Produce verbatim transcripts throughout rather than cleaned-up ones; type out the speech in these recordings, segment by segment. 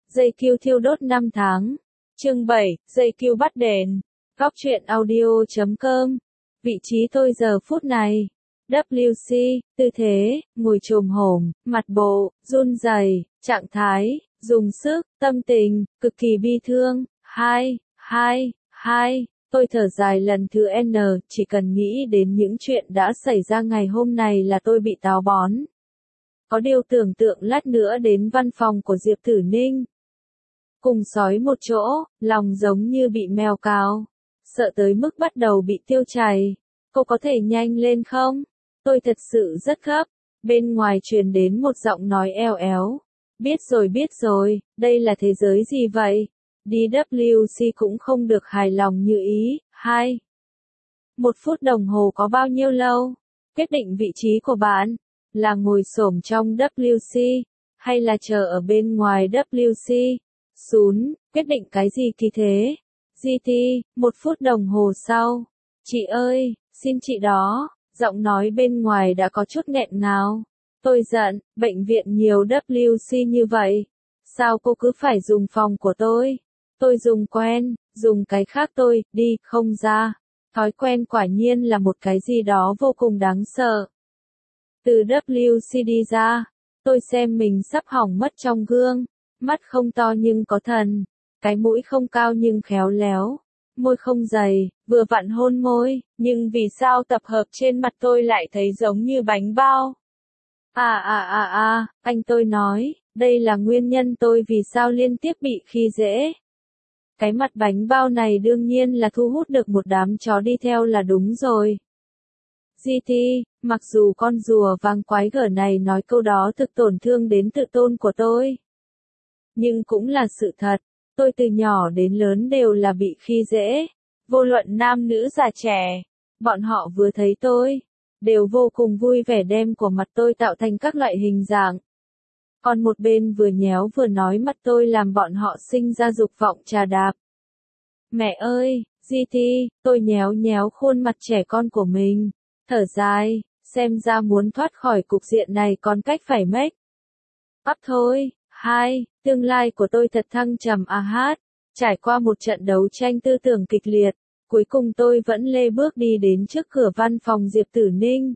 Dây kiu thiêu đốt năm tháng. Chương bảy, dây kiu bắt đèn. Góc truyện audio chấm com. Vị trí tôi giờ phút này. vê kép xê, tư thế, ngồi chồm hổm, mặt bộ, run rẩy, trạng thái, dùng sức, tâm tình, cực kỳ bi thương. Hai, hai, hai. Tôi thở dài lần thứ N, chỉ cần nghĩ đến những chuyện đã xảy ra ngày hôm nay là tôi bị táo bón. Có điều tưởng tượng lát nữa đến văn phòng của Diệp Tử Ninh. Cùng sói một chỗ, lòng giống như bị mèo cào. Sợ tới mức bắt đầu bị tiêu chảy. Cô có thể nhanh lên không? Tôi thật sự rất gấp. Bên ngoài truyền đến một giọng nói eo éo. Biết rồi biết rồi, đây là thế giới gì vậy? đê vê kép xê cũng không được hài lòng như ý. Hai. Một phút đồng hồ có bao nhiêu lâu? Quyết định vị trí của bạn. Là ngồi xổm trong vê kép xê, hay là chờ ở bên ngoài vê kép xê? Sún, quyết định cái gì kỳ thế? giê tê, một phút đồng hồ sau. Chị ơi, xin chị đó. Giọng nói bên ngoài đã có chút nghẹn ngào. Tôi giận, bệnh viện nhiều vê kép xê như vậy. Sao cô cứ phải dùng phòng của tôi? Tôi dùng quen, dùng cái khác tôi, đi, không ra. Thói quen quả nhiên là một cái gì đó vô cùng đáng sợ. Từ vê kép xê đi ra, tôi xem mình sắp hỏng mất trong gương. Mắt không to nhưng có thần. Cái mũi không cao nhưng khéo léo. Môi không dày, vừa vặn hôn môi. Nhưng vì sao tập hợp trên mặt tôi lại thấy giống như bánh bao? À à à à, anh tôi nói, đây là nguyên nhân tôi vì sao liên tiếp bị khi dễ. Cái mặt bánh bao này đương nhiên là thu hút được một đám chó đi theo là đúng rồi. giê tê, mặc dù con rùa vàng quái gở này nói câu đó thực tổn thương đến tự tôn của tôi. Nhưng cũng là sự thật, tôi từ nhỏ đến lớn đều là bị khi dễ. Vô luận nam nữ già trẻ, bọn họ vừa thấy tôi, đều vô cùng vui vẻ đem của mặt tôi tạo thành các loại hình dạng. Còn một bên vừa nhéo vừa nói mặt tôi làm bọn họ sinh ra dục vọng trà đạp. Mẹ ơi, giê tê, tôi nhéo nhéo khuôn mặt trẻ con của mình, thở dài, xem ra muốn thoát khỏi cục diện này còn cách phải make up thôi. Hai, tương lai của tôi thật thăng trầm a hát. Trải qua một trận đấu tranh tư tưởng kịch liệt, cuối cùng tôi vẫn lê bước đi đến trước cửa văn phòng Diệp Tử Ninh.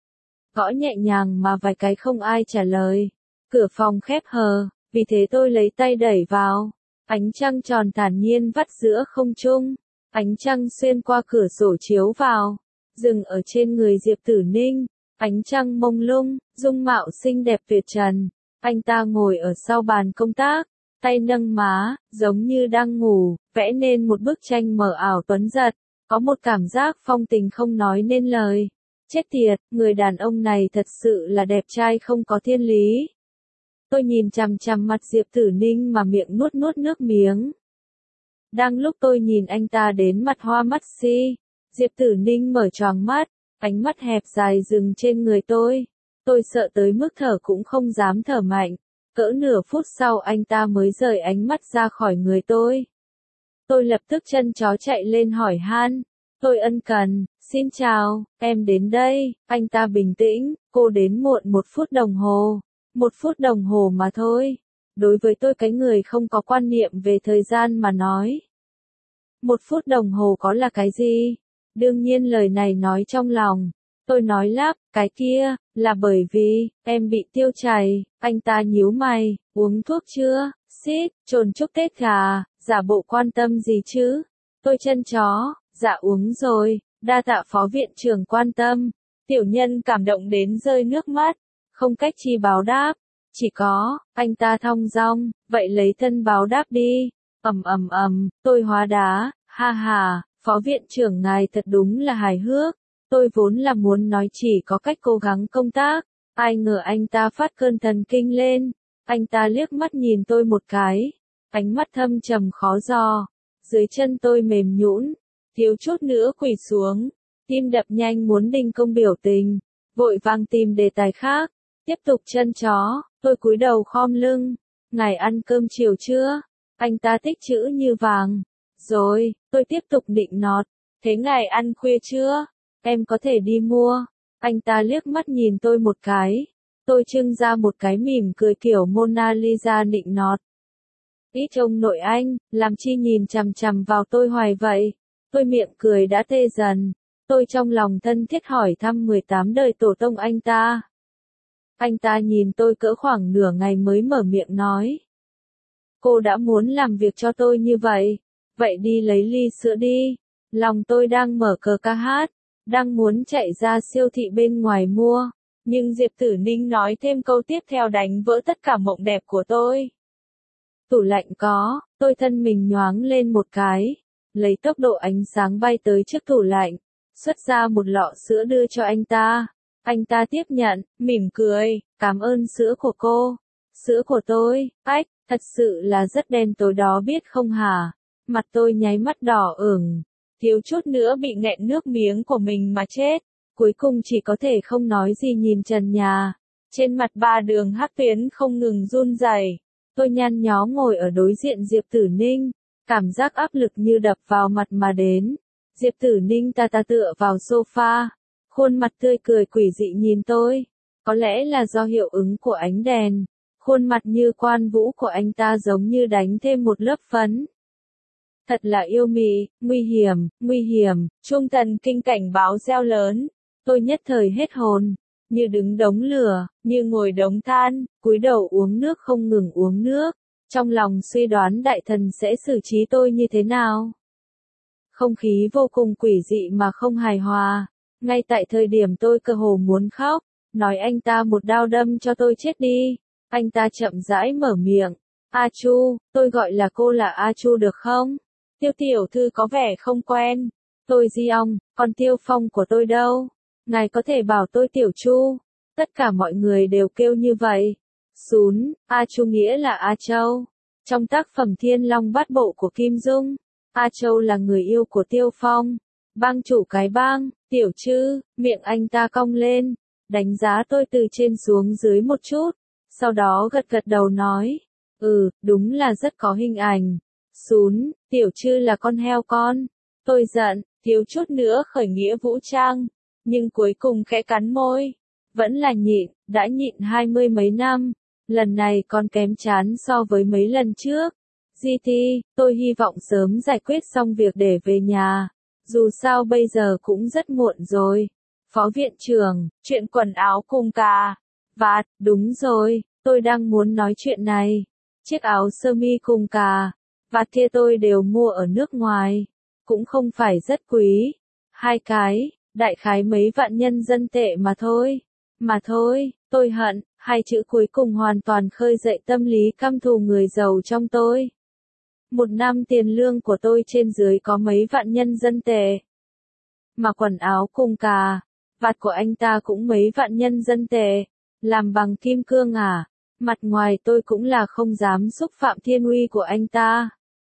Gõ nhẹ nhàng mà vài cái không ai trả lời. Cửa phòng khép hờ, vì thế tôi lấy tay đẩy vào. Ánh trăng tròn thản nhiên vắt giữa không trung. Ánh trăng xuyên qua cửa sổ chiếu vào, dừng ở trên người Diệp Tử Ninh. Ánh trăng mông lung, dung mạo xinh đẹp tuyệt trần. Anh ta ngồi ở sau bàn công tác, tay nâng má, giống như đang ngủ, vẽ nên một bức tranh mờ ảo tuấn giật, có một cảm giác phong tình không nói nên lời. Chết tiệt, người đàn ông này thật sự là đẹp trai không có thiên lý. Tôi nhìn chằm chằm mặt Diệp Tử Ninh mà miệng nuốt nuốt nước miếng. Đang lúc tôi nhìn anh ta đến mặt hoa mắt si, Diệp Tử Ninh mở choàng mắt, ánh mắt hẹp dài dừng trên người tôi. Tôi sợ tới mức thở cũng không dám thở mạnh. Cỡ nửa phút sau anh ta mới rời ánh mắt ra khỏi người tôi. Tôi lập tức chân chó chạy lên hỏi han. Tôi ân cần, xin chào, em đến đây. Anh ta bình tĩnh, cô đến muộn một phút đồng hồ. Một phút đồng hồ mà thôi. Đối với tôi cái người không có quan niệm về thời gian mà nói. Một phút đồng hồ có là cái gì? Đương nhiên lời này nói trong lòng. Tôi nói lắp, cái kia, là bởi vì, em bị tiêu chảy. Anh ta nhíu mày, uống thuốc chưa? Xít, trồn chúc Tết gà, giả bộ quan tâm gì chứ? Tôi chân chó, dạ uống rồi, đa tạ phó viện trưởng quan tâm. Tiểu nhân cảm động đến rơi nước mắt, không cách chi báo đáp. Chỉ có, anh ta thong dong, vậy lấy thân báo đáp đi. Ầm ầm ầm, tôi hóa đá, ha ha, phó viện trưởng ngài thật đúng là hài hước. Tôi vốn là muốn nói chỉ có cách cố gắng công tác, ai ngờ anh ta phát cơn thần kinh lên. Anh ta liếc mắt nhìn tôi một cái, ánh mắt thâm trầm khó dò. Dưới chân tôi mềm nhũn, thiếu chút nữa quỳ xuống, tim đập nhanh muốn đình công biểu tình, vội vàng tìm đề tài khác. Tiếp tục chân chó, tôi cúi đầu khom lưng. Ngài ăn cơm chiều chưa? Anh ta tích chữ như vàng. Rồi, tôi tiếp tục định nọt. Thế ngài ăn khuya chưa? Em có thể đi mua. Anh ta liếc mắt nhìn tôi một cái. Tôi trưng ra một cái mỉm cười kiểu Mona Lisa nịnh nọt. Ít ông nội anh, làm chi nhìn chằm chằm vào tôi hoài vậy? Tôi miệng cười đã tê dần. Tôi trong lòng thân thiết hỏi thăm mười tám đời tổ tông anh ta. Anh ta nhìn tôi cỡ khoảng nửa ngày mới mở miệng nói. Cô đã muốn làm việc cho tôi như vậy. Vậy đi lấy ly sữa đi. Lòng tôi đang mở cờ ca hát. Đang muốn chạy ra siêu thị bên ngoài mua. Nhưng Diệp Tử Ninh nói thêm câu tiếp theo đánh vỡ tất cả mộng đẹp của tôi. Tủ lạnh có, tôi thân mình nhoáng lên một cái. Lấy tốc độ ánh sáng bay tới trước tủ lạnh. Xuất ra một lọ sữa đưa cho anh ta. Anh ta tiếp nhận, mỉm cười, cảm ơn sữa của cô. Sữa của tôi, ách, thật sự là rất đen tối đó biết không hả? Mặt tôi nháy mắt đỏ ửng, thiếu chút nữa bị nghẹn nước miếng của mình mà chết. Cuối cùng chỉ có thể không nói gì nhìn trần nhà. Trên mặt ba đường hắc tuyến không ngừng run rẩy. Tôi nhăn nhó ngồi ở đối diện Diệp Tử Ninh, cảm giác áp lực như đập vào mặt mà đến. Diệp Tử Ninh ta ta tựa vào sofa, khuôn mặt tươi cười quỷ dị nhìn tôi. Có lẽ là do hiệu ứng của ánh đèn, khuôn mặt như quan vũ của anh ta giống như đánh thêm một lớp phấn. Thật là yêu mị, nguy hiểm, nguy hiểm, chuông thần kinh cảnh báo reo lớn. Tôi nhất thời hết hồn, như đứng đống lửa, như ngồi đống than, cúi đầu uống nước không ngừng uống nước, trong lòng suy đoán đại thần sẽ xử trí tôi như thế nào. Không khí vô cùng quỷ dị mà không hài hòa, ngay tại thời điểm tôi cơ hồ muốn khóc, nói anh ta một đao đâm cho tôi chết đi, anh ta chậm rãi mở miệng, A Chu, tôi gọi là cô là A Chu được không? Tiêu tiểu thư có vẻ không quen, tôi Di Ong, còn Tiêu Phong của tôi đâu? Ngài có thể bảo tôi Tiểu Chu. Tất cả mọi người đều kêu như vậy. Xún, A Chu nghĩa là A Châu. Trong tác phẩm Thiên Long Bát Bộ của Kim Dung, A Châu là người yêu của Tiêu Phong. Bang chủ cái bang, Tiểu Trư, miệng anh ta cong lên, đánh giá tôi từ trên xuống dưới một chút. Sau đó gật gật đầu nói, ừ, đúng là rất có hình ảnh. Xún, Tiểu Trư là con heo con. Tôi giận, thiếu chút nữa khởi nghĩa vũ trang. Nhưng cuối cùng khẽ cắn môi. Vẫn là nhịn, đã nhịn hai mươi mấy năm. Lần này còn kém chán so với mấy lần trước. giê tê, tôi hy vọng sớm giải quyết xong việc để về nhà. Dù sao bây giờ cũng rất muộn rồi. Phó viện trưởng, chuyện quần áo cùng cà vạt, đúng rồi, tôi đang muốn nói chuyện này. Chiếc áo sơ mi cùng cà vạt kia tôi đều mua ở nước ngoài. Cũng không phải rất quý. Hai cái. Đại khái mấy vạn nhân dân tệ mà thôi. Mà thôi, tôi hận, hai chữ cuối cùng hoàn toàn khơi dậy tâm lý căm thù người giàu trong tôi. Một năm tiền lương của tôi trên dưới có mấy vạn nhân dân tệ. Mà quần áo cùng cà vạt của anh ta cũng mấy vạn nhân dân tệ. Làm bằng kim cương à? Mặt ngoài tôi cũng là không dám xúc phạm thiên uy của anh ta.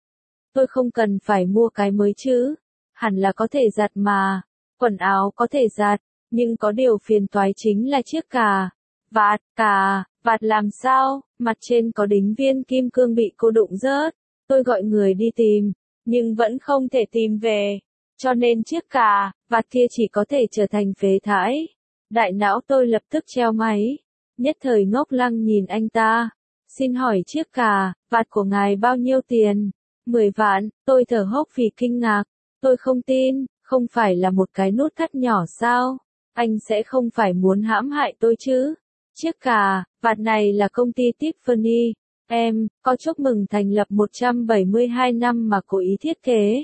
Tôi không cần phải mua cái mới chứ. Hẳn là có thể giặt mà. Quần áo có thể giặt, nhưng có điều phiền toái chính là chiếc cà vạt, cà vạt làm sao, mặt trên có đính viên kim cương bị cô đụng rớt. Tôi gọi người đi tìm, nhưng vẫn không thể tìm về, cho nên chiếc cà vạt kia chỉ có thể trở thành phế thải. Đại não tôi lập tức treo máy, nhất thời ngốc lăng nhìn anh ta. Xin hỏi chiếc cà vạt của ngài bao nhiêu tiền? Mười vạn, tôi thở hốc vì kinh ngạc. Tôi không tin. Không phải là một cái nút thắt nhỏ sao? Anh sẽ không phải muốn hãm hại tôi chứ? Chiếc cà vạt này là công ty Tiffany. Em, có chúc mừng thành lập một trăm bảy mươi hai năm mà cố ý thiết kế.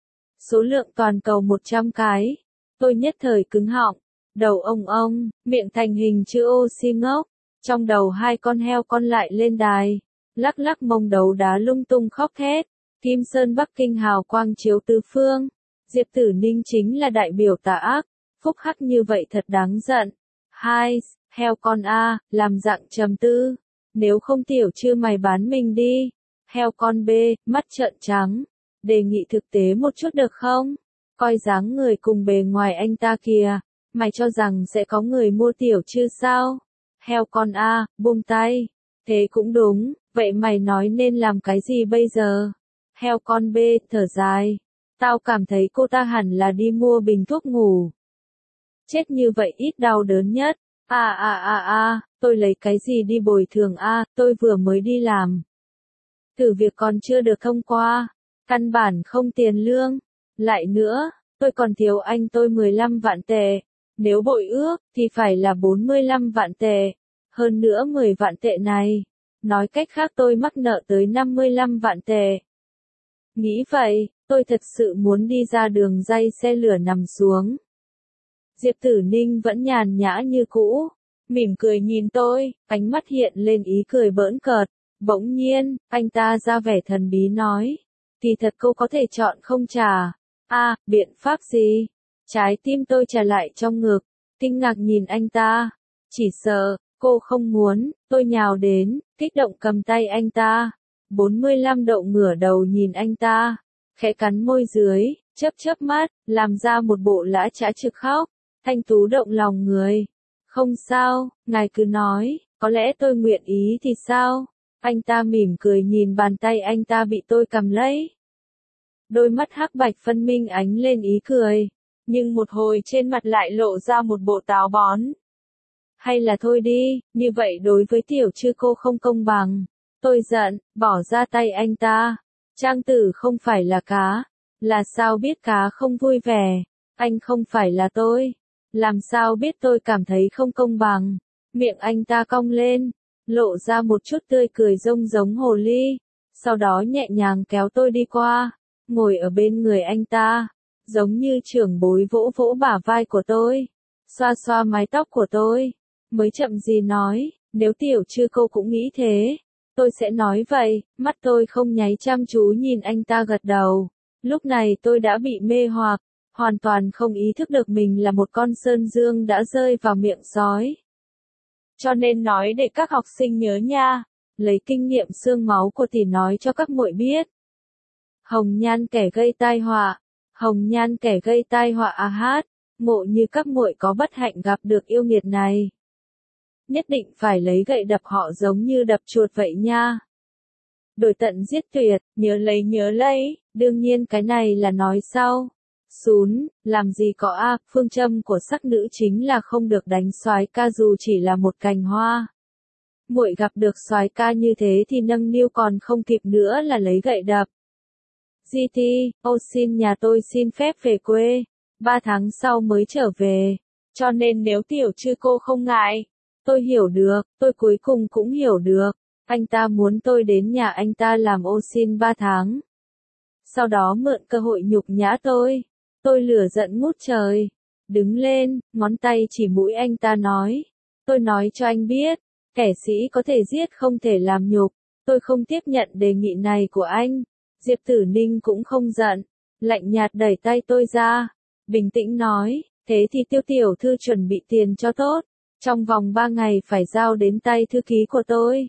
Số lượng toàn cầu một trăm cái. Tôi nhất thời cứng họng. Đầu ông ông, miệng thành hình chữ O xi ngốc. Trong đầu hai con heo con lại lên đài. Lắc lắc mông đấu đá lung tung khóc thét. Kim Sơn Bắc Kinh hào quang chiếu tứ phương. Diệp Tử Ninh chính là đại biểu tà ác, phúc hắc như vậy thật đáng giận. Hai, heo con A, làm dạng trầm tư. Nếu không Tiểu Trư mày bán mình đi. Heo con B, mắt trợn trắng. Đề nghị thực tế một chút được không? Coi dáng người cùng bề ngoài anh ta kìa. Mày cho rằng sẽ có người mua Tiểu Trư sao? Heo con A, buông tay. Thế cũng đúng, vậy mày nói nên làm cái gì bây giờ? Heo con B, thở dài. Tao cảm thấy cô ta hẳn là đi mua bình thuốc ngủ. Chết như vậy ít đau đớn nhất. À à à à, tôi lấy cái gì đi bồi thường a, à, tôi vừa mới đi làm. thử việc còn chưa được thông qua, căn bản không tiền lương. Lại nữa, tôi còn thiếu anh tôi mười lăm vạn tệ, nếu bội ước thì phải là bốn mươi lăm vạn tệ, hơn nữa mười vạn tệ này. Nói cách khác tôi mắc nợ tới năm mươi lăm vạn tệ. Nghĩ vậy, tôi thật sự muốn đi ra đường ray xe lửa nằm xuống. Diệp Tử Ninh vẫn nhàn nhã như cũ, mỉm cười nhìn tôi, ánh mắt hiện lên ý cười bỡn cợt. Bỗng nhiên, anh ta ra vẻ thần bí nói, kỳ thật cô có thể chọn không trả. À, biện pháp gì? Trái tim tôi trả lại trong ngực, kinh ngạc nhìn anh ta. Chỉ sợ, cô không muốn, tôi nhào đến, kích động cầm tay anh ta. bốn mươi lăm độ ngửa đầu nhìn anh ta, khẽ cắn môi dưới, chớp chớp mắt, làm ra một bộ lã chã trực khóc. Thanh Tú động lòng người. Không sao, ngài cứ nói, có lẽ tôi nguyện ý thì sao? Anh ta mỉm cười nhìn bàn tay anh ta bị tôi cầm lấy. Đôi mắt hắc bạch phân minh ánh lên ý cười, nhưng một hồi trên mặt lại lộ ra một bộ táo bón. Hay là thôi đi, như vậy đối với tiểu chư cô không công bằng. Tôi giận, bỏ ra tay anh ta. Trang tử không phải là cá, là sao biết cá không vui vẻ. Anh không phải là tôi, làm sao biết tôi cảm thấy không công bằng. Miệng anh ta cong lên, lộ ra một chút tươi cười rông giống hồ ly, sau đó nhẹ nhàng kéo tôi đi qua, ngồi ở bên người anh ta, giống như trưởng bối vỗ vỗ bả vai của tôi, xoa xoa mái tóc của tôi, mới chậm gì nói, nếu tiểu chư cô cũng nghĩ thế, tôi sẽ nói vậy. Mắt tôi không nháy chăm chú nhìn anh ta gật đầu, lúc này tôi đã bị mê hoặc, hoàn toàn không ý thức được mình là một con sơn dương đã rơi vào miệng sói. Cho nên nói để các học sinh nhớ nha, lấy kinh nghiệm xương máu của tỷ nói cho các muội biết. Hồng nhan kẻ gây tai họa, hồng nhan kẻ gây tai họa a hát, ngộ như các muội có bất hạnh gặp được yêu nghiệt này. Nhất định phải lấy gậy đập họ giống như đập chuột vậy nha. Đổi tận giết tuyệt, nhớ lấy nhớ lấy, đương nhiên cái này là nói sau. Xún, làm gì có a, phương châm của sắc nữ chính là không được đánh soái ca dù chỉ là một cành hoa. Muội gặp được soái ca như thế thì nâng niu còn không kịp nữa là lấy gậy đập. giê tê, ô xin nhà tôi xin phép về quê, ba tháng sau mới trở về, cho nên nếu tiểu chư cô không ngại, tôi hiểu được, tôi cuối cùng cũng hiểu được, anh ta muốn tôi đến nhà anh ta làm ô xin ba tháng. Sau đó mượn cơ hội nhục nhã tôi. Tôi lửa giận ngút trời, đứng lên, ngón tay chỉ mũi anh ta nói, tôi nói cho anh biết, kẻ sĩ có thể giết không thể làm nhục, tôi không tiếp nhận đề nghị này của anh. Diệp Tử Ninh cũng không giận, lạnh nhạt đẩy tay tôi ra, bình tĩnh nói, thế thì Tiêu tiểu thư chuẩn bị tiền cho tốt, trong vòng ba ngày phải giao đến tay thư ký của tôi.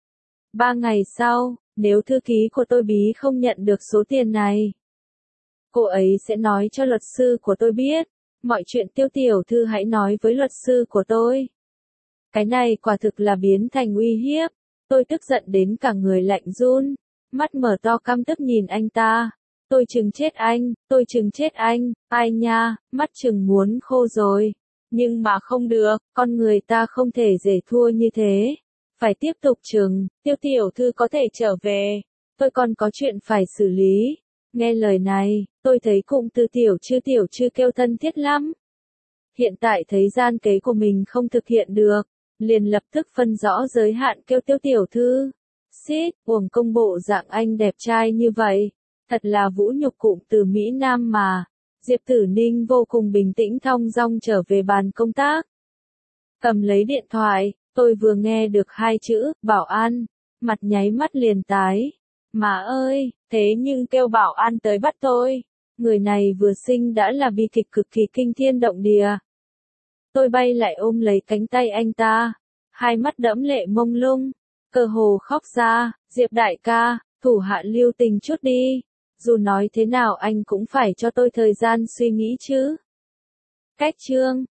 Ba ngày sau, nếu thư ký của tôi bí không nhận được số tiền này, cô ấy sẽ nói cho luật sư của tôi biết, mọi chuyện Tiêu tiểu thư hãy nói với luật sư của tôi. Cái này quả thực là biến thành uy hiếp, tôi tức giận đến cả người lạnh run, mắt mở to căm tức nhìn anh ta, tôi chừng chết anh, tôi chừng chết anh, ai nha, mắt chừng muốn khô rồi, nhưng mà không được, con người ta không thể dễ thua như thế, phải tiếp tục chừng, Tiêu tiểu thư có thể trở về, tôi còn có chuyện phải xử lý. Nghe lời này, tôi thấy cụm từ tiểu chư tiểu chư kêu thân thiết lắm. Hiện tại thấy gian kế của mình không thực hiện được, liền lập tức phân rõ giới hạn kêu Tiêu tiểu thư. Xít, uổng công bộ dạng anh đẹp trai như vậy, thật là vũ nhục cụm từ Mỹ Nam mà. Diệp Tử Ninh vô cùng bình tĩnh thong dong trở về bàn công tác. Cầm lấy điện thoại, tôi vừa nghe được hai chữ, bảo an, mặt nháy mắt liền tái. Má ơi, thế nhưng kêu bảo an tới bắt tôi, người này vừa sinh đã là bi kịch cực kỳ kinh thiên động địa. Tôi bay lại ôm lấy cánh tay anh ta, hai mắt đẫm lệ mông lung, cơ hồ khóc ra, Diệp đại ca, thủ hạ lưu tình chút đi, dù nói thế nào anh cũng phải cho tôi thời gian suy nghĩ chứ. Cách chương